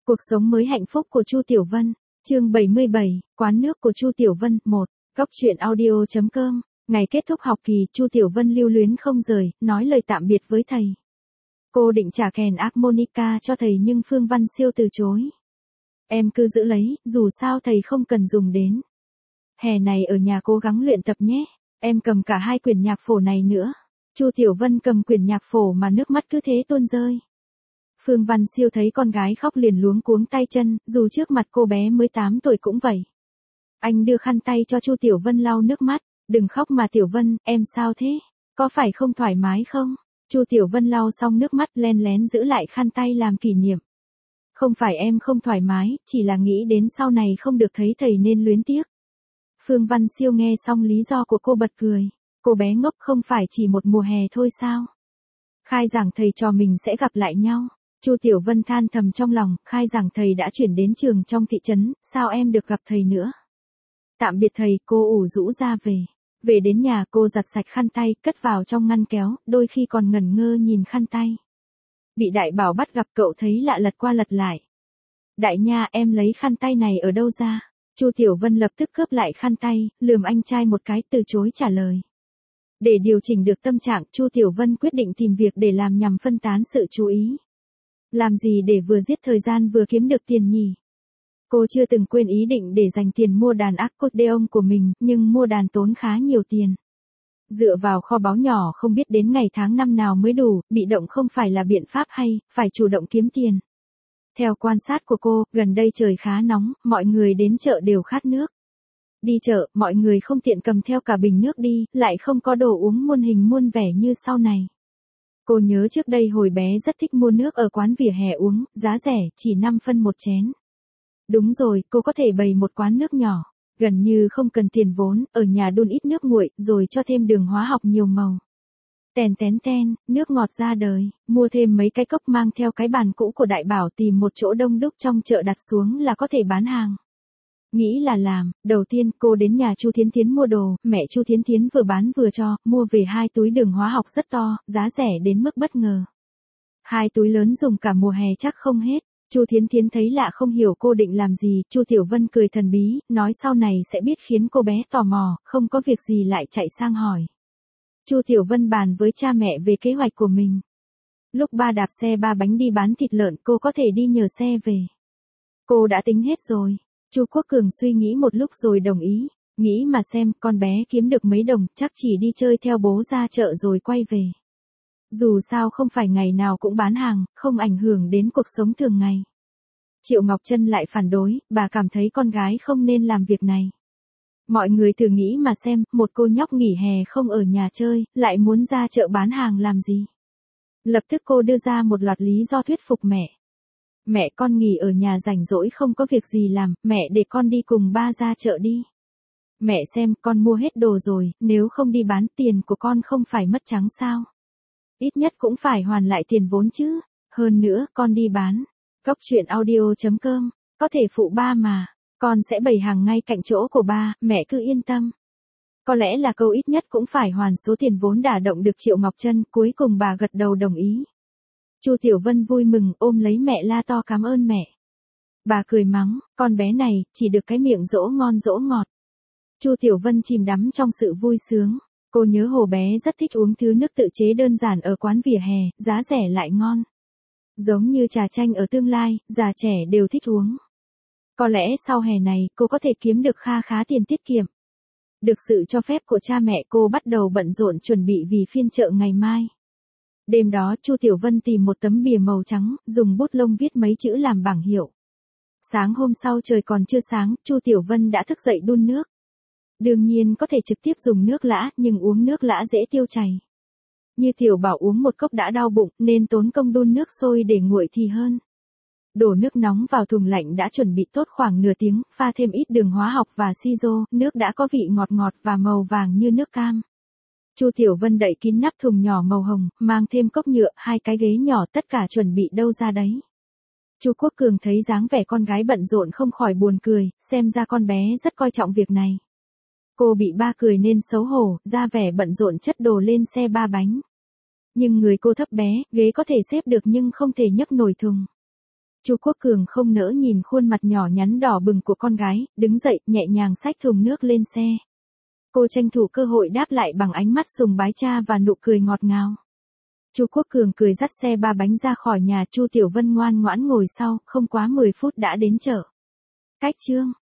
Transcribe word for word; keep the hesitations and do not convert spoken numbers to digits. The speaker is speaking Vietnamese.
Cuộc sống mới hạnh phúc của Chu Tiểu Vân, chương bảy mươi bảy, quán nước của Chu Tiểu Vân, một. Góc truyện audio chấm com. Ngày kết thúc học kỳ, Chu Tiểu Vân lưu luyến không rời, nói lời tạm biệt với thầy. Cô định trả kèn harmonica cho thầy nhưng Phương Văn Siêu từ chối. Em cứ giữ lấy, dù sao thầy không cần dùng đến. Hè này ở nhà cố gắng luyện tập nhé, em cầm cả hai quyển nhạc phổ này nữa. Chu Tiểu Vân cầm quyển nhạc phổ mà nước mắt cứ thế tuôn rơi. Phương Văn Siêu thấy con gái khóc liền luống cuống tay chân, dù trước mặt cô bé mới tám tuổi cũng vậy. Anh đưa khăn tay cho Chu Tiểu Vân lau nước mắt, đừng khóc mà Tiểu Vân, em sao thế? Có phải không thoải mái không? Chu Tiểu Vân lau xong nước mắt len lén giữ lại khăn tay làm kỷ niệm. Không phải em không thoải mái, chỉ là nghĩ đến sau này không được thấy thầy nên luyến tiếc. Phương Văn Siêu nghe xong lý do của cô bật cười. Cô bé ngốc, không phải chỉ một mùa hè thôi sao? Khai giảng thầy trò mình sẽ gặp lại nhau. Chu Tiểu Vân than thầm trong lòng, khai giảng thầy đã chuyển đến trường trong thị trấn, sao em được gặp thầy nữa? Tạm biệt thầy, cô ủ rũ ra về. Về đến nhà cô giặt sạch khăn tay, cất vào trong ngăn kéo, đôi khi còn ngẩn ngơ nhìn khăn tay. Bị Đại Bảo bắt gặp cậu thấy lạ lật qua lật lại. Đại nha, em lấy khăn tay này ở đâu ra? Chu Tiểu Vân lập tức cướp lại khăn tay, lườm anh trai một cái từ chối trả lời. Để điều chỉnh được tâm trạng, Chu Tiểu Vân quyết định tìm việc để làm nhằm phân tán sự chú ý. Làm gì để vừa giết thời gian vừa kiếm được tiền nhỉ? Cô chưa từng quên ý định để dành tiền mua đàn accordion của mình, nhưng mua đàn tốn khá nhiều tiền. Dựa vào kho báu nhỏ không biết đến ngày tháng năm nào mới đủ, bị động không phải là biện pháp hay, phải chủ động kiếm tiền. Theo quan sát của cô, gần đây trời khá nóng, mọi người đến chợ đều khát nước. Đi chợ, mọi người không tiện cầm theo cả bình nước đi, lại không có đồ uống muôn hình muôn vẻ như sau này. Cô nhớ trước đây hồi bé rất thích mua nước ở quán vỉa hè uống, giá rẻ, chỉ năm phân một chén. Đúng rồi, cô có thể bày một quán nước nhỏ, gần như không cần tiền vốn, ở nhà đun ít nước nguội, rồi cho thêm đường hóa học nhiều màu. Tèn tén ten, nước ngọt ra đời, mua thêm mấy cái cốc mang theo cái bàn cũ của Đại Bảo tìm một chỗ đông đúc trong chợ đặt xuống là có thể bán hàng. Nghĩ là làm, đầu tiên cô đến nhà Chu Thiến Thiến mua đồ, mẹ Chu Thiến Thiến vừa bán vừa cho, mua về hai túi đường hóa học rất to, giá rẻ đến mức bất ngờ. Hai túi lớn dùng cả mùa hè chắc không hết. Chu Thiến Thiến thấy lạ không hiểu cô định làm gì, Chu Tiểu Vân cười thần bí, nói sau này sẽ biết khiến cô bé tò mò, không có việc gì lại chạy sang hỏi. Chu Tiểu Vân bàn với cha mẹ về kế hoạch của mình. Lúc ba đạp xe ba bánh đi bán thịt lợn cô có thể đi nhờ xe về. Cô đã tính hết rồi. Chu Quốc Cường suy nghĩ một lúc rồi đồng ý, nghĩ mà xem con bé kiếm được mấy đồng chắc chỉ đi chơi theo bố ra chợ rồi quay về. Dù sao không phải ngày nào cũng bán hàng, không ảnh hưởng đến cuộc sống thường ngày. Triệu Ngọc Trân lại phản đối, bà cảm thấy con gái không nên làm việc này. Mọi người thử nghĩ mà xem, một cô nhóc nghỉ hè không ở nhà chơi, lại muốn ra chợ bán hàng làm gì? Lập tức cô đưa ra một loạt lý do thuyết phục mẹ. Mẹ con nghỉ ở nhà rảnh rỗi không có việc gì làm, mẹ để con đi cùng ba ra chợ đi. Mẹ xem, con mua hết đồ rồi, nếu không đi bán tiền của con không phải mất trắng sao? Ít nhất cũng phải hoàn lại tiền vốn chứ. Hơn nữa, con đi bán. Góc truyện audio chấm com. Có thể phụ ba mà. Con sẽ bày hàng ngay cạnh chỗ của ba, mẹ cứ yên tâm. Có lẽ là câu ít nhất cũng phải hoàn số tiền vốn đả động được Triệu Ngọc Trân, cuối cùng bà gật đầu đồng ý. Chu Tiểu Vân vui mừng ôm lấy mẹ la to cảm ơn mẹ. Bà cười mắng, con bé này, chỉ được cái miệng dỗ ngon dỗ ngọt. Chu Tiểu Vân chìm đắm trong sự vui sướng. Cô nhớ hồi bé rất thích uống thứ nước tự chế đơn giản ở quán vỉa hè, giá rẻ lại ngon. Giống như trà chanh ở tương lai, già trẻ đều thích uống. Có lẽ sau hè này cô có thể kiếm được kha khá tiền tiết kiệm. Được sự cho phép của cha mẹ cô bắt đầu bận rộn chuẩn bị vì phiên chợ ngày mai. Đêm đó Chu Tiểu Vân tìm một tấm bìa màu trắng, dùng bút lông viết mấy chữ làm bảng hiệu. Sáng hôm sau trời còn chưa sáng, Chu Tiểu Vân đã thức dậy đun nước. Đương nhiên có thể trực tiếp dùng nước lã, nhưng uống nước lã dễ tiêu chảy. Như Tiểu Bảo uống một cốc đã đau bụng, nên tốn công đun nước sôi để nguội thì hơn. Đổ nước nóng vào thùng lạnh đã chuẩn bị tốt khoảng nửa tiếng, pha thêm ít đường hóa học và siro, nước đã có vị ngọt ngọt và màu vàng như nước cam. Chu Tiểu Vân đậy kín nắp thùng nhỏ màu hồng, mang thêm cốc nhựa, hai cái ghế nhỏ, tất cả chuẩn bị đâu ra đấy. Chu Quốc Cường thấy dáng vẻ con gái bận rộn không khỏi buồn cười, xem ra con bé rất coi trọng việc này. Cô bị ba cười nên xấu hổ, ra vẻ bận rộn chất đồ lên xe ba bánh. Nhưng người cô thấp bé, ghế có thể xếp được nhưng không thể nhấc nổi thùng. Chu Quốc Cường không nỡ nhìn khuôn mặt nhỏ nhắn đỏ bừng của con gái, đứng dậy, nhẹ nhàng xách thùng nước lên xe. Cô tranh thủ cơ hội đáp lại bằng ánh mắt sùng bái cha và nụ cười ngọt ngào. Chu Quốc Cường cười dắt xe ba bánh ra khỏi nhà, Chu Tiểu Vân ngoan ngoãn ngồi sau, không quá mười phút đã đến chợ. Cách chương